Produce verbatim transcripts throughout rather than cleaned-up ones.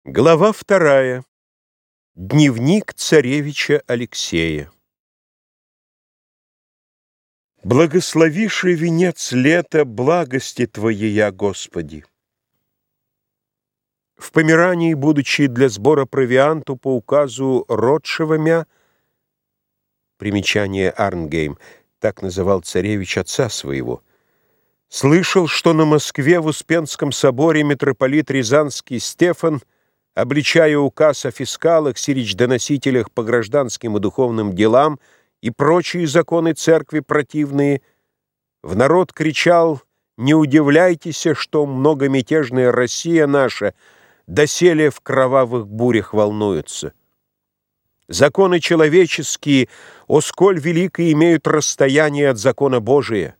Глава вторая. Дневник царевича Алексея. Благословивший венец лета благости Твоея, Господи. В Померании, будучи для сбора провианту по указу Ротшева мя, примечание Арнгейм, так называл царевич отца своего, слышал, что на Москве в Успенском соборе митрополит Рязанский Стефан, обличая указ о фискалах, сирич-доносителях по гражданским и духовным делам и прочие законы церкви противные, в народ кричал: «Не удивляйтесь, что многомятежная Россия наша доселе в кровавых бурях волнуется. Законы человеческие, о сколь велико имеют расстояние от закона Божия».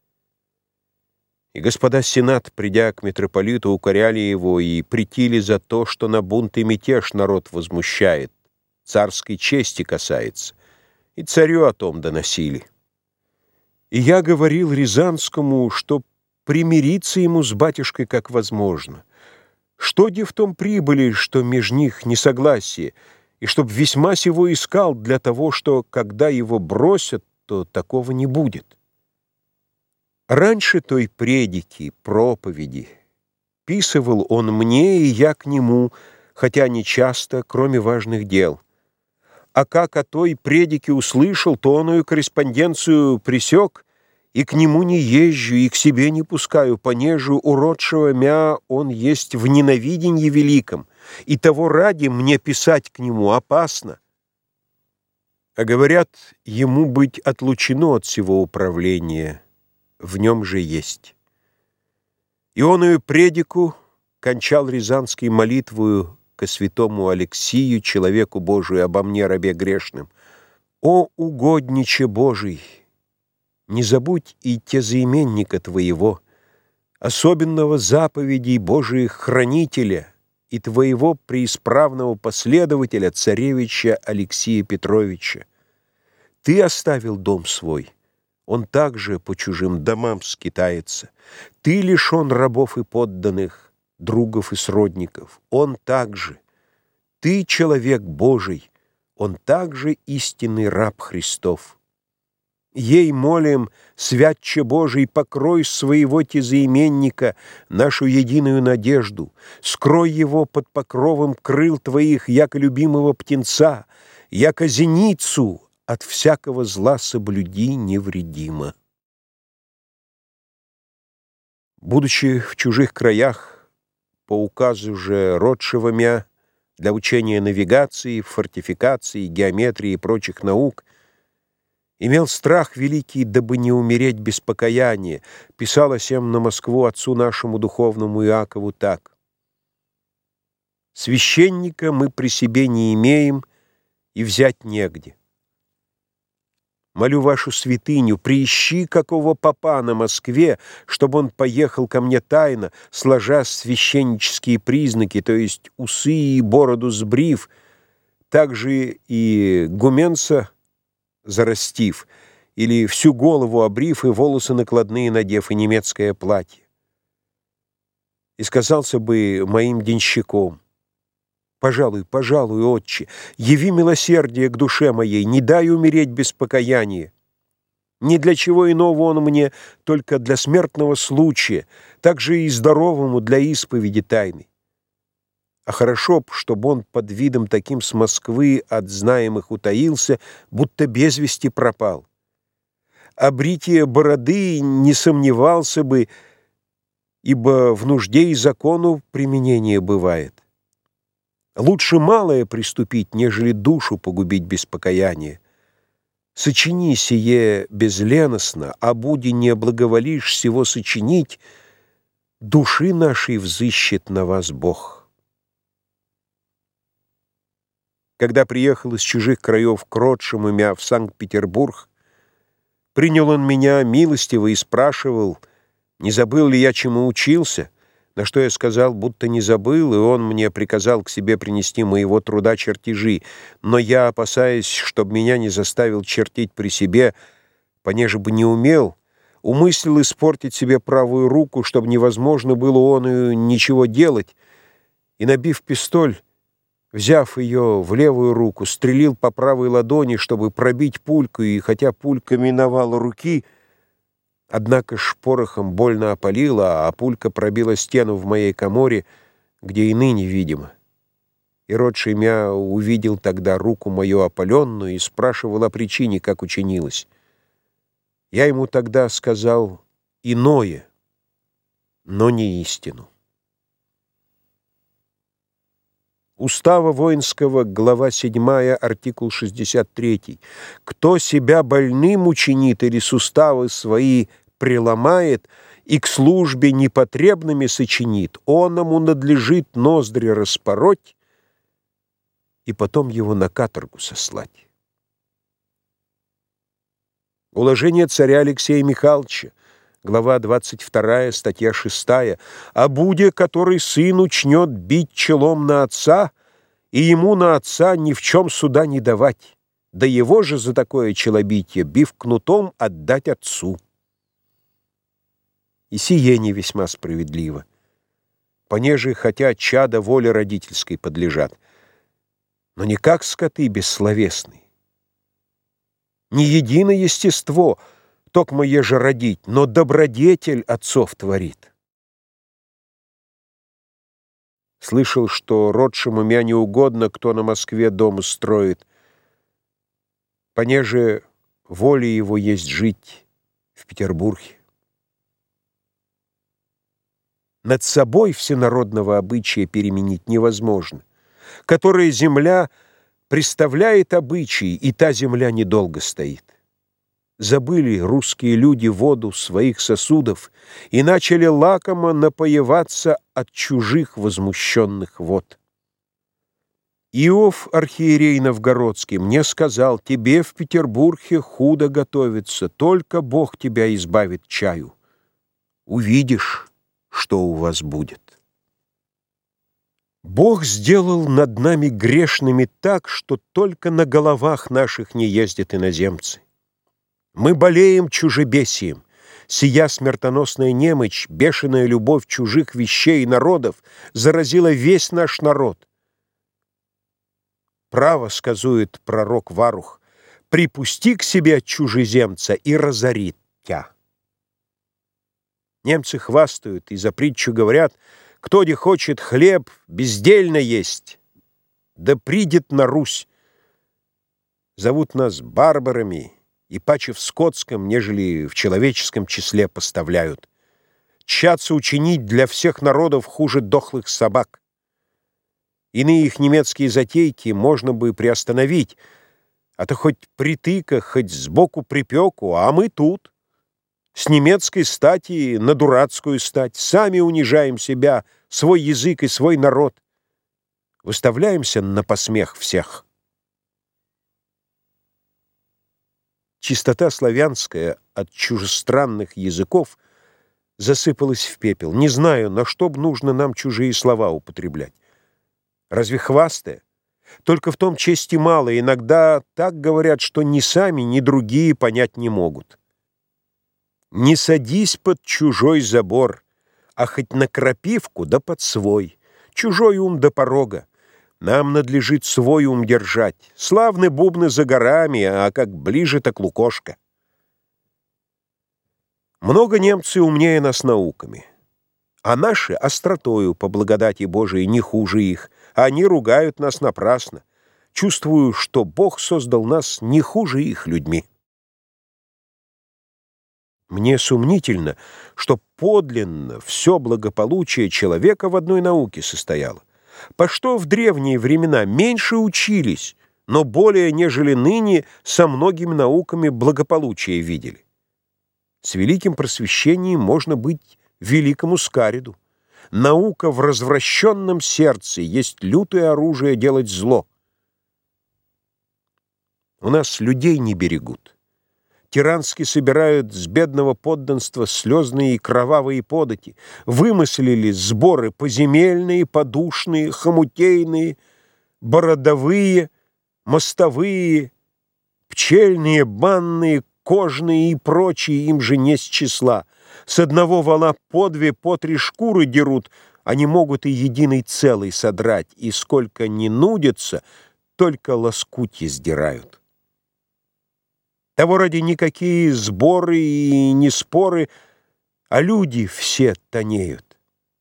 И господа сенат, придя к митрополиту, укоряли его и претили за то, что на бунт и мятеж народ возмущает, царской чести касается, и царю о том доносили. И я говорил Рязанскому, что примириться ему с батюшкой как возможно, что де в том прибыли, что меж них несогласие, и чтоб весьма сего искал для того, что, когда его бросят, то такого не будет. Раньше той предики, проповеди, писывал он мне, и я к нему, хотя не часто, кроме важных дел. А как о той предике услышал, то оную корреспонденцию пресек, и к нему не езжу, и к себе не пускаю, понеже уродшего мя он есть в ненавиденье великом, и того ради мне писать к нему опасно. А говорят, ему быть отлучено от всего управления, в нем же есть. Ионою предику кончал Рязанский молитвою ко святому Алексию, человеку Божию, обо мне, рабе грешным: «О угодниче Божий, не забудь и тезаименника Твоего, особенного заповедей Божиих хранителя и Твоего преисправного последователя, царевича Алексия Петровича. Ты оставил дом свой, он также по чужим домам скитается. Ты лишен рабов и подданных, другов и сродников, он также. Ты человек Божий, он также истинный раб Христов. Ей молим, святче Божий, покрой своего тезаименника, нашу единую надежду, скрой его под покровом крыл Твоих, яко любимого птенца, яко зеницу от всякого зла соблюди невредимо». Будучи в чужих краях, по указу же Ротшева мя, для учения навигации, фортификации, геометрии и прочих наук, имел страх великий, дабы не умереть без покаяния, писал о сем на Москву отцу нашему духовному Иакову так: «Священника мы при себе не имеем и взять негде. Молю вашу святыню, приищи какого попа на Москве, чтобы он поехал ко мне тайно, сложа священнические признаки, то есть усы и бороду сбрив, также и гуменца зарастив, или всю голову обрив и волосы накладные надев, и немецкое платье. И сказался бы моим денщиком: пожалуй, пожалуй, отче, яви милосердие к душе моей, не дай умереть без покаяния. Ни для чего иного он мне, только для смертного случая, также и здоровому для исповеди тайной. А хорошо б, чтобы он под видом таким с Москвы от знаемых утаился, будто без вести пропал. А бритие бороды не сомневался бы, ибо в нужде и закону применение бывает. Лучше малое приступить, нежели душу погубить без покаяния. Сочини сие безленостно, а буди не благоволишь сего сочинить, души нашей взыщет на вас Бог». Когда приехал из чужих краев к Ротшему мя в Санкт-Петербург, принял он меня милостиво и спрашивал, не забыл ли я, чему учился, на что я сказал, будто не забыл, и он мне приказал к себе принести моего труда чертежи, но я, опасаясь, чтоб меня не заставил чертить при себе, понеже бы не умел, умыслил испортить себе правую руку, чтобы невозможно было он ничего делать, и, набив пистоль, взяв ее в левую руку, стрелил по правой ладони, чтобы пробить пульку, и хотя пулька миновала руки, однако ж порохом больно опалила, а пулька пробила стену в моей каморе, где и ныне видимо. И Ротши Мя увидел тогда руку мою опаленную и спрашивал о причине, как учинилось. Я ему тогда сказал иное, но не истину. Устава воинского, глава седьмая, артикул шестьдесят три. Кто себя больным учинит или суставы свои преломает и к службе непотребными сочинит, оному надлежит ноздри распороть и потом его на каторгу сослать. Уложение царя Алексея Михайловича, глава двадцать вторая, статья шестая, «О буде, который сын учнет бить челом на отца, и ему на отца ни в чем суда не давать, да его же за такое челобитие, бив кнутом, отдать отцу». И сие не весьма справедливо, понеже хотя чада воле родительской подлежат, но не как скоты бессловесные. Не едино естество, токмо еже родить, но добродетель отцов творит. Слышал, что Ротшему Мя не угодно, кто на Москве дом строит, понеже воля его есть жить в Петербурге. Над собой всенародного обычая переменить невозможно, которая земля представляет обычаи, и та земля недолго стоит. Забыли русские люди воду своих сосудов и начали лакомо напоеваться от чужих возмущенных вод. Иов, архиерей новгородский, мне сказал: тебе в Петербурге худо готовится, только Бог тебя избавит чаю. Увидишь, что у вас будет. Бог сделал над нами грешными так, что только на головах наших не ездят иноземцы. Мы болеем чужебесием. Сия смертоносная немочь, бешеная любовь чужих вещей и народов заразила весь наш народ. Право, сказует пророк Варух, припусти к себе чужеземца и разорит тя. Немцы хвастают и за притчу говорят: кто не хочет хлеб бездельно есть, да придет на Русь. Зовут нас барбарами, и паче в скотском, нежели в человеческом числе поставляют. Тщатся учинить для всех народов хуже дохлых собак. Иные их немецкие затейки можно бы приостановить, а то хоть притыка, хоть сбоку припеку, а мы тут. С немецкой стати на дурацкую стать. Сами унижаем себя, свой язык и свой народ. Выставляемся на посмех всех. Чистота славянская от чужестранных языков засыпалась в пепел. Не знаю, на что б нужно нам чужие слова употреблять. Разве хвастая? Только в том чести мало. Иногда так говорят, что ни сами, ни другие понять не могут. Не садись под чужой забор, а хоть на крапивку да под свой. Чужой ум до порога. Нам надлежит свой ум держать. Славны бубны за горами, а как ближе, так лукошка. Много немцы умнее нас науками, а наши остротою, по благодати Божией, не хуже их, а они ругают нас напрасно. Чувствую, что Бог создал нас не хуже их людьми. Мне сомнительно, что подлинно все благополучие человека в одной науке состояло. По что в древние времена меньше учились, но более, нежели ныне, со многими науками благополучие видели. С великим просвещением можно быть великому Скариду. Наука в развращенном сердце есть лютое оружие делать зло. У нас людей не берегут. Тирански собирают с бедного подданства слезные и кровавые подати, вымыслили сборы поземельные, подушные, хомутейные, бородовые, мостовые, пчельные, банные, кожные и прочие, им же не с числа. С одного вала по две, по три шкуры дерут, Они могут и единый целый содрать, и сколько ни нудятся, только лоскутья сдирают. Того ради никакие сборы и не споры, а люди все тонеют.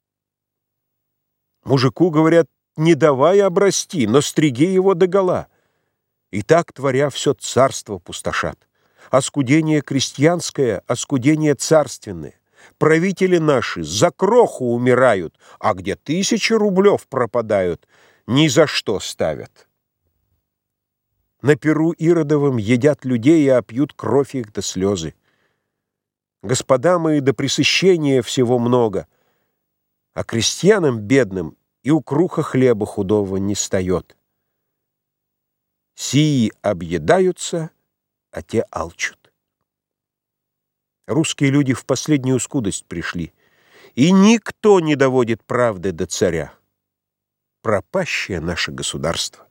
Мужику говорят: не давай обрасти, но стриги его догола. И так, творя, все царство пустошат. Оскудение крестьянское, оскудение царственное. Правители наши за кроху умирают, а где тысячи рублев пропадают, ни за что ставят. На перу Иродовом едят людей и опьют кровь их до слезы. Господа мои до пресыщения всего много, а крестьянам бедным и у круха хлеба худого не стает. Сии объедаются, а те алчут. Русские люди в последнюю скудость пришли, и никто не доводит правды до царя. Пропащее наше государство.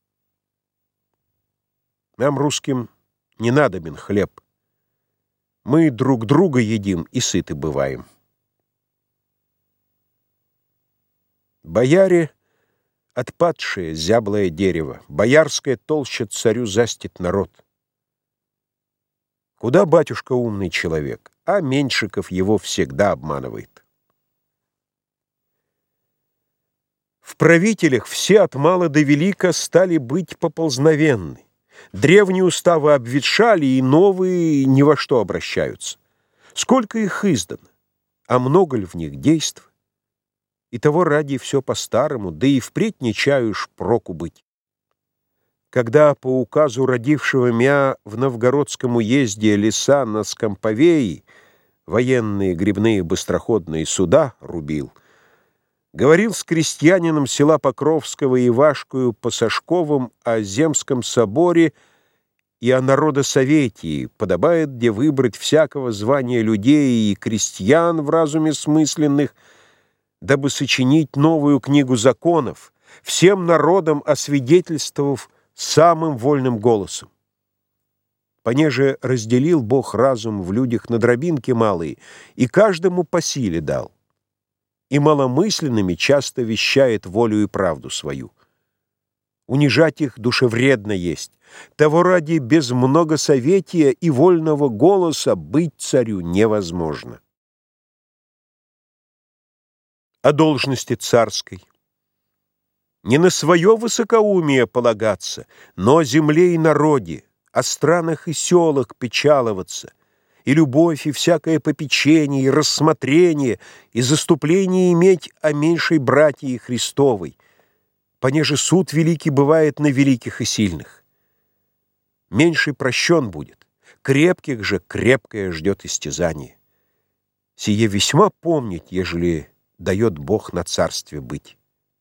Нам, русским, не надобен хлеб. Мы друг друга едим и сыты бываем. Бояре — отпадшее зяблое дерево, боярская толща царю застит народ. Куда батюшка умный человек, а Меньшиков его всегда обманывает. В правителях все от мала до велика стали быть поползновенны. Древние уставы обветшали, и новые ни во что обращаются. Сколько их издано, а много ли в них действ? И того ради все по-старому, да и впредь не чаюш проку быть. Когда по указу родившего мя в новгородском уезде леса на Скомповеи военные гребные быстроходные суда рубил, говорил с крестьянином села Покровского Ивашкою Пасашковым о Земском соборе и о народосоветии, подобает где выбрать всякого звания людей и крестьян в разуме смысленных, дабы сочинить новую книгу законов, всем народам освидетельствовав самым вольным голосом. Понеже разделил Бог разум в людях на дробинки малые, и каждому по силе дал, и маломысленными часто вещает волю и правду свою. Унижать их душевредно есть, того ради без многосоветия и вольного голоса быть царю невозможно. О должности царской. Не на свое высокоумие полагаться, но о земле и народе, о странах и селах печаловаться, и любовь, и всякое попечение, и рассмотрение, и заступление иметь о меньшей братье Христовой, понеже суд великий бывает на великих и сильных. Меньший прощен будет, крепких же крепкое ждет истязание. Сие весьма помнить, ежели дает Бог на царстве быть.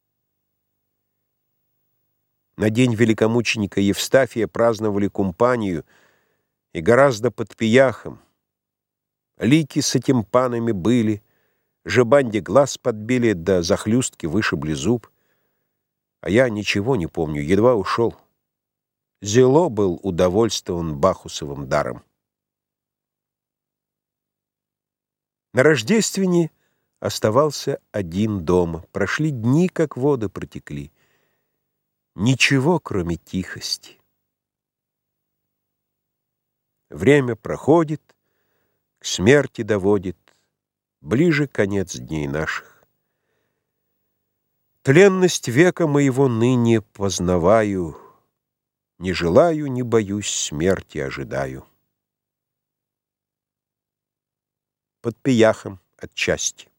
На день великомученика Евстафия праздновали кумпанию, и гораздо под пияхом. Лики с этим панами были, жебанде глаз подбили, да захлюстки вышибли зуб. А я ничего не помню, едва ушел. Зело был удовольствован Бахусовым даром. На Рождествене оставался один дома. Прошли дни, как воды протекли. Ничего, кроме тихости. Время проходит, к смерти доводит, ближе конец дней наших. Тленность века моего ныне познаваю, не желаю, не боюсь, смерти ожидаю. Под пияхом отчасти.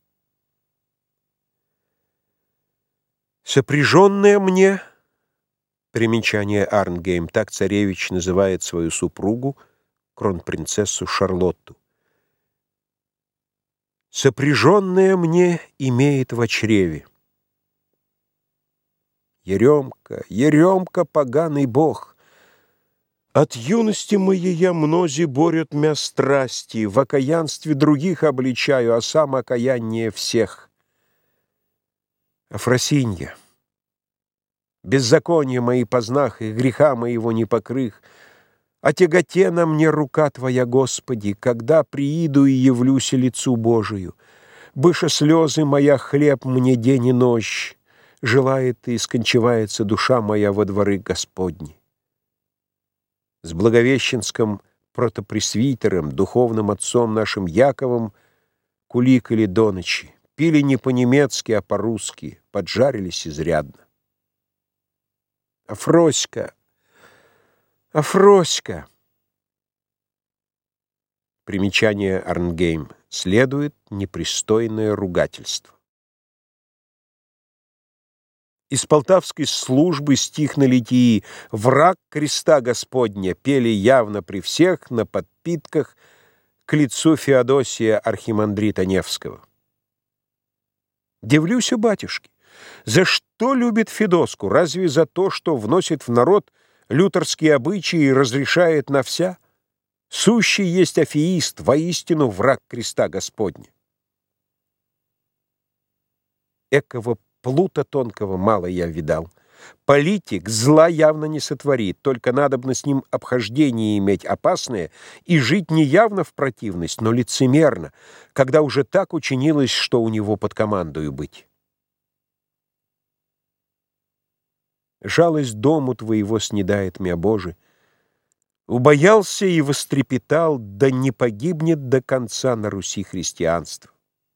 Сопряженная мне, примечание Арнгейм, так царевич называет свою супругу, кронпринцессу Шарлотту. Сопряженная мне имеет во чреве. Еремка, Еремка, поганый бог! От юности моей я мнози борют мя страсти, в окаянстве других обличаю, а сам окаяннее всех. Афросинья, беззакония мои познах, и греха моего не покрых, о тяготе на мне рука Твоя, Господи, когда прииду и явлюся лицу Божию. Быше слезы моя хлеб мне день и ночь, желает и скончивается душа моя во дворы Господни. С Благовещенским протопресвитером, духовным отцом нашим Яковом куликали до ночи, пили не по-немецки, а по-русски, поджарились изрядно. Афроська, Афроська. Примечание Арнгейм. Следует непристойное ругательство. Из полтавской службы стих на литии «Враг креста Господня» пели явно при всех на подпитках к лицу Феодосия архимандрита Невского. Дивлюсь у батюшки, за что любит Федоску? Разве за то, что вносит в народ лютерские обычаи и разрешает на вся? Сущий есть афеист, воистину враг креста Господня. Экого плута тонкого мало я видал. Политик зла явно не сотворит, только надобно с ним обхождение иметь опасное и жить не явно в противность, но лицемерно, когда уже так учинилось, что у него под командою быть. Жалость дому твоего снедает мя, Боже. Убоялся и вострепетал, да не погибнет до конца на Руси христианство.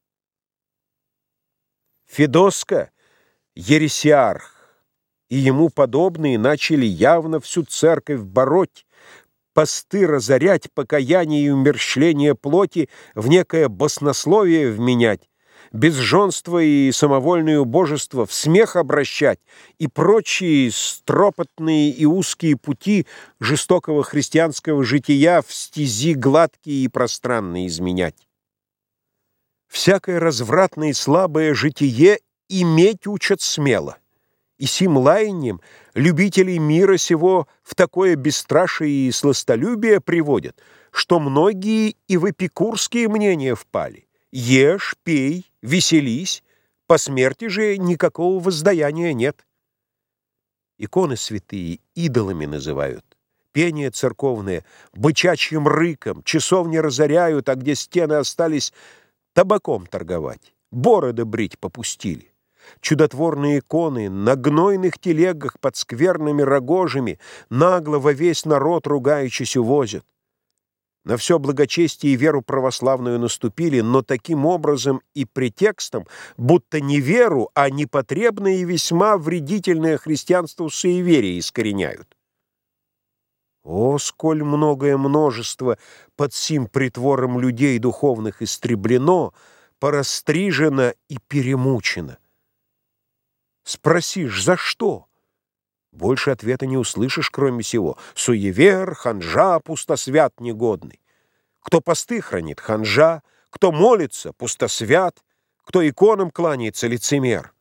Федоска — ересиарх, и ему подобные начали явно всю церковь бороть, посты разорять, покаяние и умерщвление плоти в некое баснословие вменять, безженство и самовольное убожество в смех обращать и прочие стропотные и узкие пути жестокого христианского жития в стези гладкие и пространные изменять. Всякое развратное и слабое житие иметь учат смело, и сим лаяньем любителей мира сего в такое бесстрашие и сластолюбие приводят, что многие и в эпикурские мнения впали. Ешь, пей, веселись, по смерти же никакого воздаяния нет. Иконы святые идолами называют, пение церковное бычачьим рыком, часовни разоряют, а где стены остались, табаком торговать, бороды брить попустили. Чудотворные иконы на гнойных телегах под скверными рогожами нагло во весь народ ругаючись увозят. На все благочестие и веру православную наступили, но таким образом и претекстом, будто не веру, а непотребное и весьма вредительное христианству суеверие искореняют. О, сколь многое множество под сим притвором людей духовных истреблено, порастрижено и перемучено. Спросишь, за что? Больше ответа не услышишь, кроме сего. Суевер, ханжа, пустосвят негодный. Кто посты хранит, ханжа, кто молится, пустосвят, кто иконам кланяется, лицемер.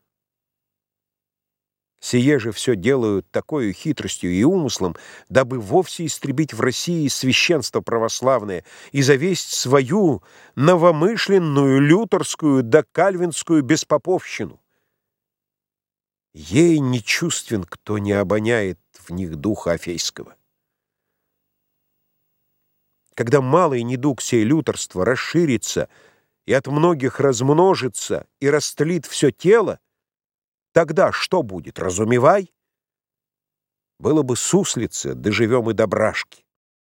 Сие же все делают такой хитростью и умыслом, дабы вовсе истребить в России священство православное и завесть свою новомышленную лютерскую да кальвинскую беспоповщину. Ей не чувствен, кто не обоняет в них духа Афейского. Когда малый недуг сей лютерства расширится и от многих размножится и растлит все тело, тогда что будет, разумевай? Было бы суслица, доживем и до брашки.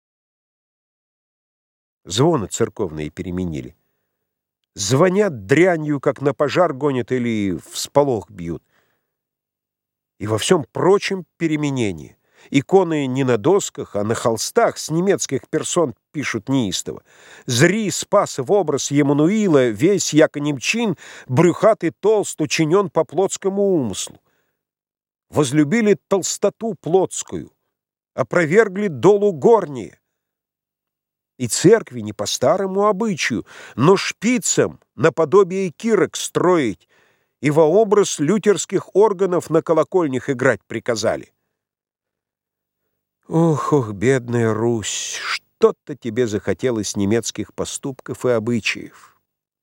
Звоны церковные переменили. Звонят дрянью, как на пожар гонят или в сполох бьют. И во всем прочем переменение. Иконы не на досках, а на холстах с немецких персон пишут неистово. Зри спас в образ Емануила, весь яко немчин, брюхатый толст, учинен по плотскому умыслу. Возлюбили толстоту плотскую, опровергли долу горние. И церкви не по старому обычаю, но шпицам наподобие кирок строить, и во образ лютерских органов на колокольнях играть приказали. Ох, ох, бедная Русь, что-то тебе захотелось немецких поступков и обычаев.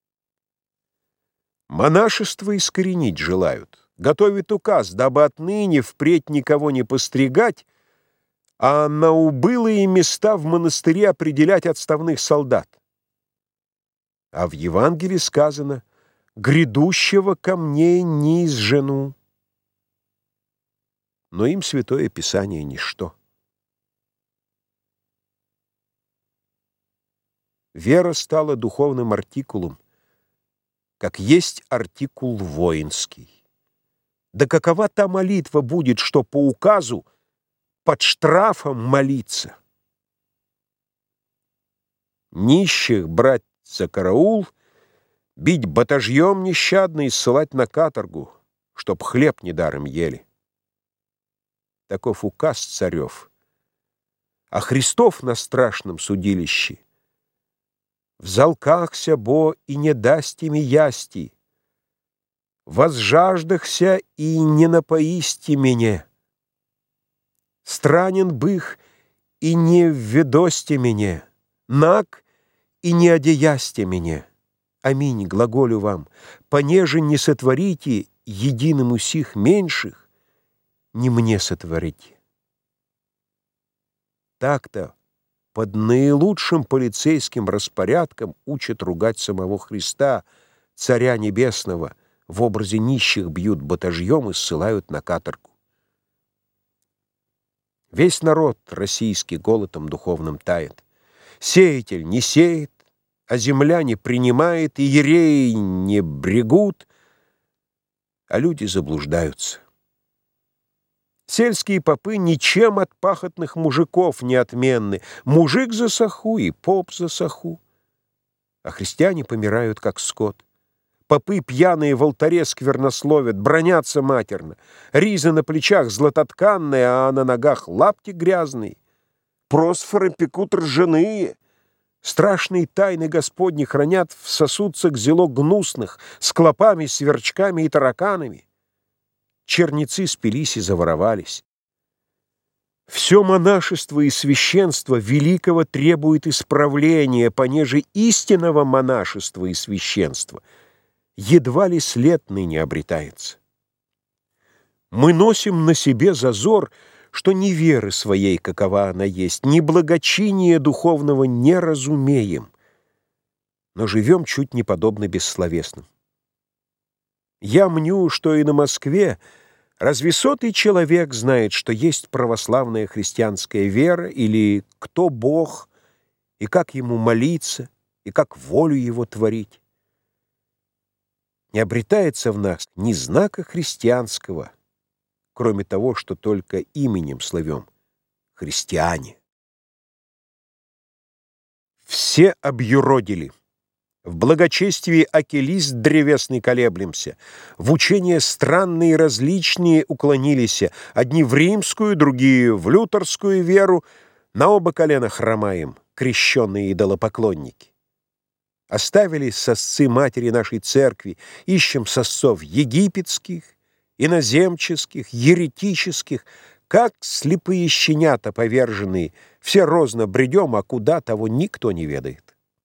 Монашество искоренить желают, готовят указ, дабы отныне впредь никого не постригать, а на убылые места в монастыре определять отставных солдат. А в Евангелии сказано: грядущего ко мне не изжену. Но им Святое Писание ничто. Вера стала духовным артикулом, как есть артикул воинский. Да какова та молитва будет, что по указу под штрафом молиться? Нищих брать за караул, бить батажьем нещадно и ссылать на каторгу, чтоб хлеб недаром ели. Таков указ царев. А Христов на страшном судилище взалкахся бо и не дасти ми ясти, возжаждахся и не напоисти меня, странен бых и не введости меня, наг и не одеясти меня. Аминь, глаголю вам, понеже не сотворите единым сих меньших, не мне сотворите. Так-то под наилучшим полицейским распорядком учат ругать самого Христа, Царя Небесного, в образе нищих бьют батажьем и ссылают на каторгу. Весь народ российский голодом духовным тает. Сеятель не сеет, а земля не принимает, и иереи не брегут, а люди заблуждаются. Сельские попы ничем от пахотных мужиков не отменны. Мужик за саху и поп за саху. А христиане помирают, как скот. Попы пьяные в алтаре сквернословят, бронятся матерно. Риза на плечах златотканная, а на ногах лапти грязные. Просфоры пекут ржаные. Страшные тайны Господни хранят в сосудцах зело гнусных, с клопами, сверчками и тараканами. Черницы спились и заворовались. Все монашество и священство великого требует исправления, понеже истинного монашества и священства едва ли след ныне обретается. Мы носим на себе зазор, что ни веры своей, какова она есть, ни благочиния духовного не разумеем, но живем чуть не подобно бессловесным. Я мню, что и на Москве разве сотый человек знает, что есть православная христианская вера, или кто Бог, и как Ему молиться, и как волю Его творить. Не обретается в нас ни знака христианского, кроме того, что только именем славем — христиане. Все объюродили. В благочестии аки лист древесный колеблемся, в учения странные и различные уклонились, одни в римскую, другие в лютерскую веру, на оба колена хромаем, крещенные идолопоклонники. Оставили сосцы матери нашей церкви, ищем сосцов египетских, иноземческих, еретических, как слепые щенята поверженные, все розно бредем, а куда, того никто не ведает.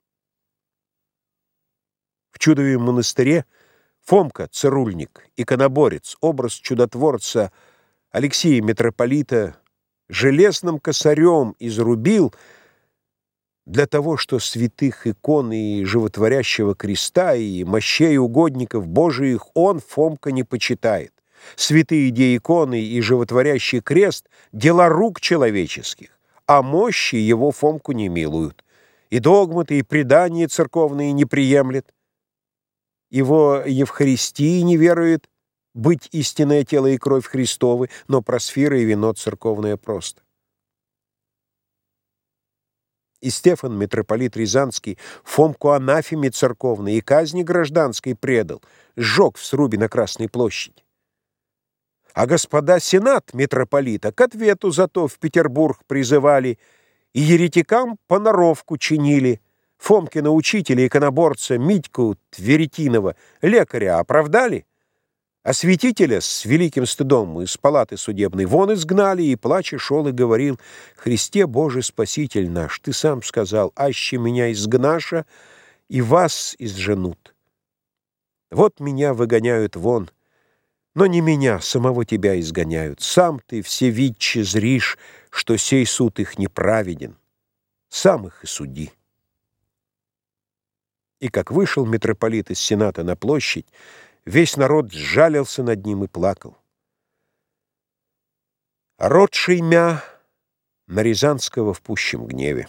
В Чудовом монастыре Фомка, цирульник, иконоборец, образ чудотворца Алексея Митрополита железным косарем изрубил для того, что святых икон и животворящего креста и мощей угодников Божиих он, Фомка, не почитает. Святые иконы и животворящий крест — дела рук человеческих, а мощи его Фомку не милуют. И догматы, и предания церковные не приемлет. Его Евхаристии не верует, быть истинное тело и кровь Христовы, но просфира и вино церковное просто. И Стефан, митрополит Рязанский, Фомку анафеме церковной и казни гражданской предал, сжег в срубе на Красной площади. А господа сенат митрополита к ответу зато в Петербург призывали и еретикам поноровку чинили. Фомкина учителя, иконоборца Митьку Тверетинова, лекаря, оправдали, а святителя с великим стыдом из палаты судебной вон изгнали, и, плача, шел и говорил: «Христе Божий Спаситель наш, ты сам сказал, аще меня изгнаша, и вас изженут. Вот меня выгоняют вон, но не меня, самого тебя изгоняют. Сам ты всевидче зришь, что сей суд их неправеден. Сам их и суди». И как вышел митрополит из Сената на площадь, весь народ сжалился над ним и плакал. А род Шеймя на Рязанского в пущем гневе.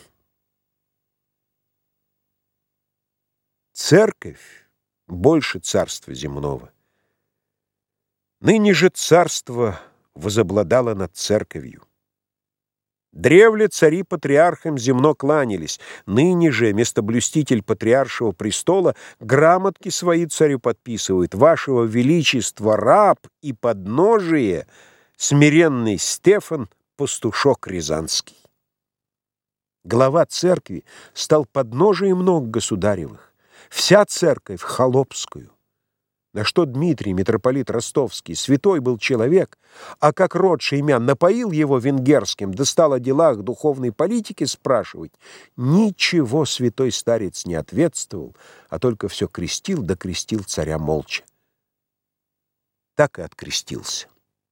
Церковь больше царства земного. Ныне же царство возобладало над церковью. Древле цари патриархам земно кланялись, ныне же местоблюститель патриаршего престола грамотки свои царю подписывает: «Вашего величества раб и подножие смиренный Стефан, пастушок рязанский». Глава церкви стал подножием ног государевых, вся церковь холопскую. На что Дмитрий, митрополит Ростовский, святой был человек, а как род Шеймя напоил его венгерским, да стал о делах духовной политики спрашивать, ничего святой старец не ответствовал, а только все крестил, да крестил царя молча. Так и открестился.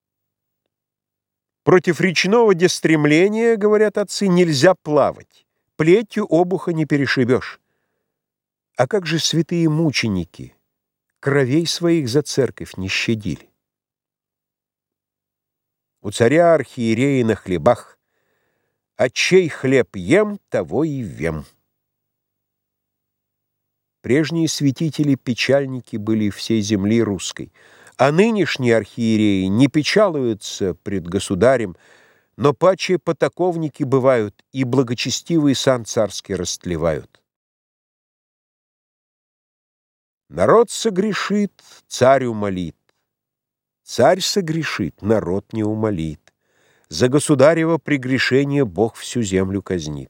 Против речного дестремления, говорят отцы, нельзя плавать, плетью обуха не перешибешь. А как же святые мученики кровей своих за церковь не щадили? У царя архиереи на хлебах, а чей хлеб ем, того и вем. Прежние святители-печальники были всей земли русской, а нынешние архиереи не печалуются пред государем, но паче потаковники бывают и благочестивый сан царский растлевают. Народ согрешит, царь умолит. Царь согрешит, народ не умолит. За государево прегрешение Бог всю землю казнит.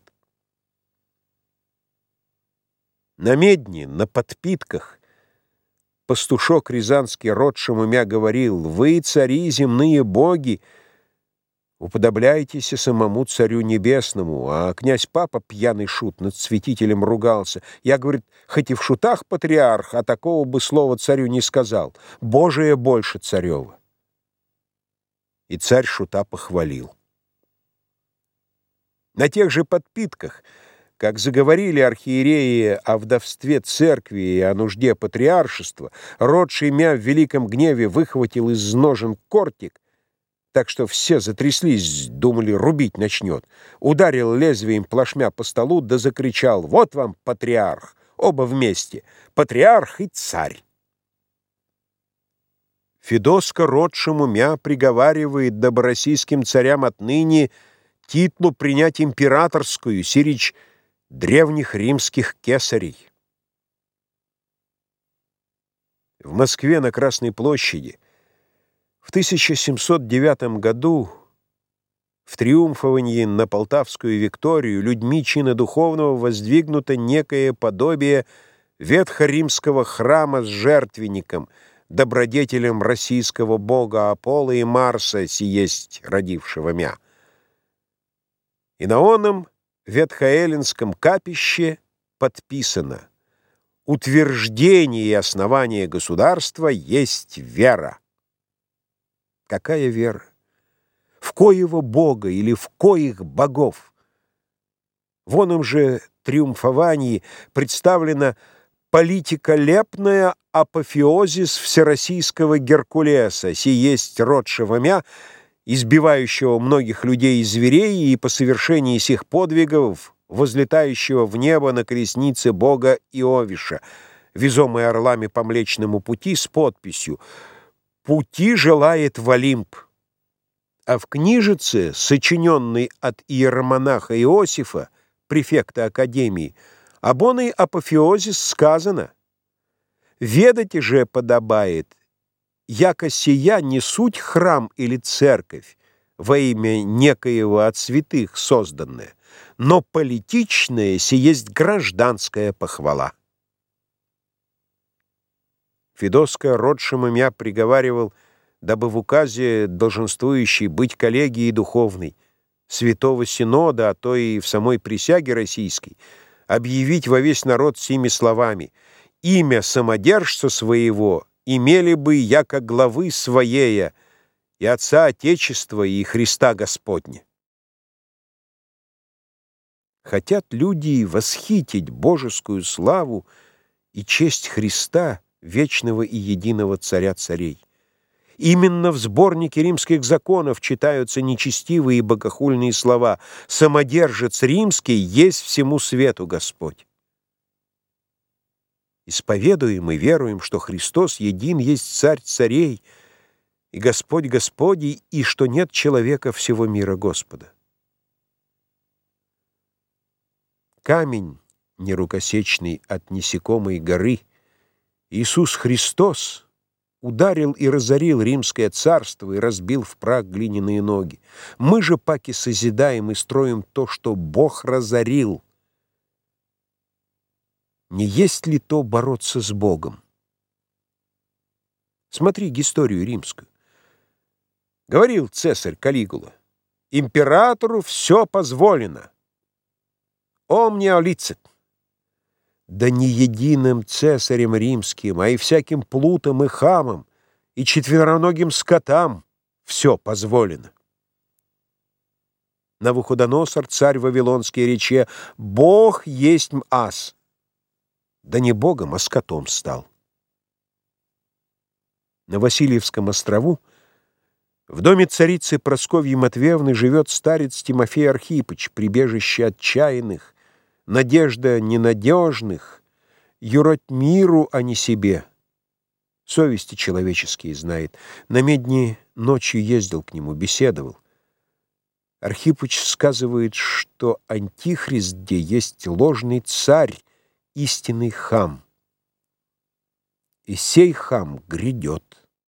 На медне, на подпитках пастушок рязанский род Шемумя говорил: «Вы, цари, земные боги, уподобляйтесь самому царю небесному». А князь Папа, пьяный шут, над святителем ругался. Я, говорит, хоть и в шутах патриарх, а такого бы слова царю не сказал. Божие больше царева. И царь шута похвалил. На тех же подпитках, как заговорили архиереи о вдовстве церкви и о нужде патриаршества, род Шеймя в великом гневе выхватил из ножен кортик, так что все затряслись, думали, рубить начнет. Ударил лезвием плашмя по столу, да закричал: «Вот вам патриарх! Оба вместе! Патриарх и царь!» Федоска род Шемумя приговаривает добороссийским царям отныне титлу принять императорскую, сирич древних римских кесарей. В Москве на Красной площади в тысяча семьсот девятом году в триумфовании на Полтавскую Викторию людьми чина духовного воздвигнуто некое подобие ветхоримского храма с жертвенником, добродетелем российского бога Аполло и Марса, сиесть родившего мя. И на оном ветхоэллинском капище подписано: «Утверждение и основание государства есть вера». Какая вера? В коего бога или в коих богов? В оном же триумфовании представлена политика лепная апофеозис всероссийского Геркулеса, сей есть род Шевамя, избивающего многих людей и зверей, и по совершении сих подвигов возлетающего в небо на колеснице бога Иовиша, везомой орлами по Млечному пути с подписью «Пути желает в Олимп». А в книжице, сочиненной от иеромонаха Иосифа, префекта Академии, об оной апофеозис сказано: «Ведайте же подобает, яко сия не суть храм или церковь, во имя некоего от святых созданное, но политичное сиесть гражданская похвала». Федоска род Шемумя приговаривал, дабы в указе долженствующей быть коллегией духовной, Святого Синода, а то и в самой присяге российской, объявить во весь народ сими словами: «Имя самодержца своего имели бы яко главы своея и Отца Отечества и Христа Господня». Хотят люди восхитить божескую славу и честь Христа, вечного и единого Царя царей. Именно в сборнике римских законов читаются нечестивые и богохульные слова: «Самодержец римский есть всему свету Господь». Исповедуем и веруем, что Христос един есть Царь царей и Господь Господей, и что нет человека всего мира Господа. Камень нерукосечный от несекомой горы, Иисус Христос, ударил и разорил римское царство и разбил в прах глиняные ноги. Мы же паки созидаем и строим то, что Бог разорил. Не есть ли то бороться с Богом? Смотри историю римскую. Говорил цесарь Калигула: императору все позволено. Omnia licet. Да не единым цесарем римским, а и всяким плутам и хамам, и четвероногим скотам все позволено. Навуходоносор, царь вавилонский, рече: Бог есть ас. Да не богом, а скотом стал. На Васильевском острову в доме царицы Прасковьи Матвеевны живет старец Тимофей Архипыч, прибежище отчаянных, надежда ненадежных, юроть миру, а не себе. Совести человеческие знает. На медни ночью ездил к нему, беседовал. Архипыч сказывает, что антихрист, где есть ложный царь, истинный хам. И сей хам грядет.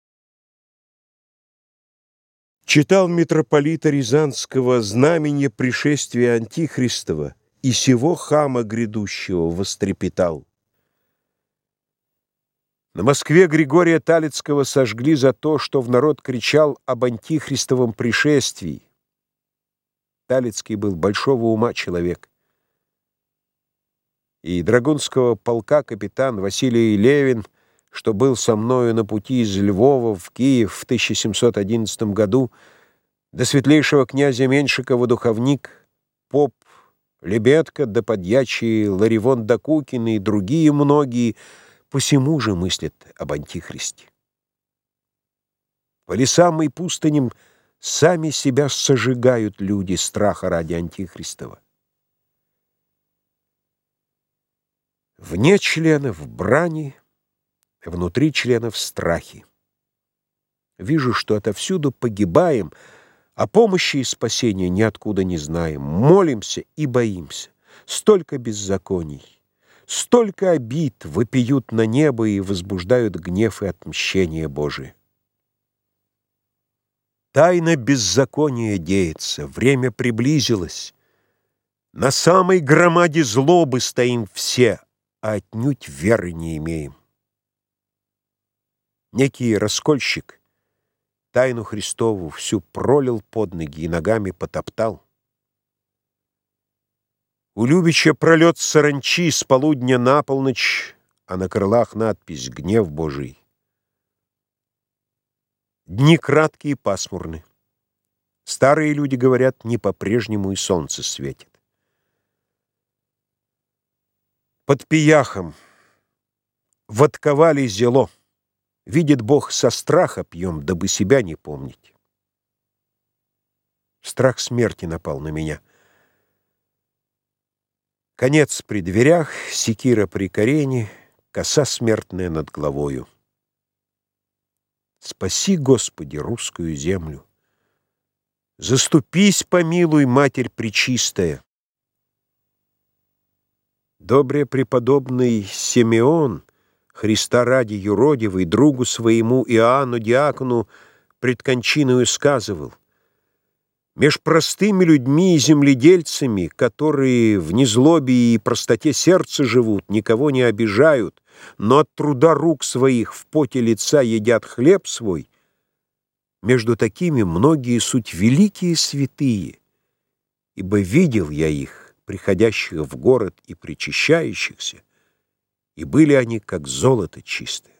Читал митрополита Рязанского знамение пришествия Антихристова, и сего хама грядущего вострепетал. На Москве Григория Талицкого сожгли за то, что в народ кричал об антихристовом пришествии. Талицкий был большого ума человек. И драгунского полка капитан Василий Левин, что был со мною на пути из Львова в Киев в тысяча семьсот одиннадцатом году, до светлейшего князя Меньшикова духовник, поп Лебедка, да подьячий Ларивон Докукин и другие многие посему же мыслят об антихристе. По лесам и пустыням сами себя сожигают люди страха ради антихристова. Вне членов брани, внутри членов страхи. Вижу, что отовсюду погибаем, а помощи и спасения ниоткуда не знаем. Молимся и боимся. Столько беззаконий, столько обид вопиют на небо и возбуждают гнев и отмщение Божие. Тайна беззакония деется, время приблизилось. На самой громаде злобы стоим все, а отнюдь веры не имеем. Некий раскольщик тайну Христову всю пролил под ноги и ногами потоптал. У Любича пролет саранчи с полудня на полночь, а на крылах надпись «Гнев Божий». Дни краткие и пасмурны. Старые люди говорят, не по-прежнему и солнце светит. Под пияхом водковали зело. Видит Бог, со страха пьем, дабы себя не помнить. Страх смерти напал на меня. Конец при дверях, секира при корене, коса смертная над головою. Спаси, Господи, русскую землю. Заступись, помилуй, Матерь Пречистая. Добре преподобный Симеон, Христа ради юродивый, другу своему Иоанну Диакону пред кончиною сказывал: меж простыми людьми и земледельцами, которые в незлобе и простоте сердца живут, никого не обижают, но от труда рук своих в поте лица едят хлеб свой, между такими многие суть великие святые, ибо видел я их, приходящих в город и причащающихся, и были они, как золото чистое.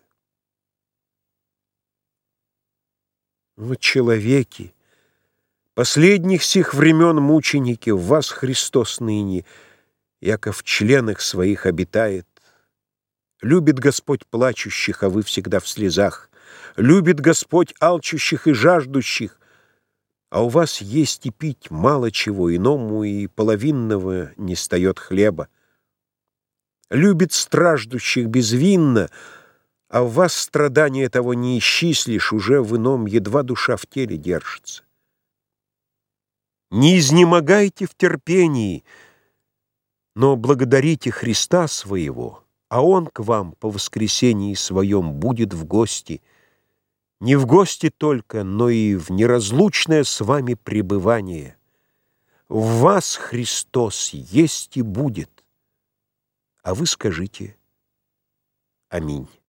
Вот человеки, последних сих времен мученики, в вас Христос ныне, яко в членах своих обитает, Любит Господь плачущих, а вы всегда в слезах. Любит Господь алчущих и жаждущих, а у вас есть и пить мало чего, иному и половинного не стает хлеба. Любит страждущих безвинно, а в вас страдания того не исчислишь, уже в ином едва душа в теле держится. Не изнемогайте в терпении, но благодарите Христа своего, а Он к вам по воскресении своем будет в гости, не в гости только, но и в неразлучное с вами пребывание. В вас Христос есть и будет, а вы скажите аминь.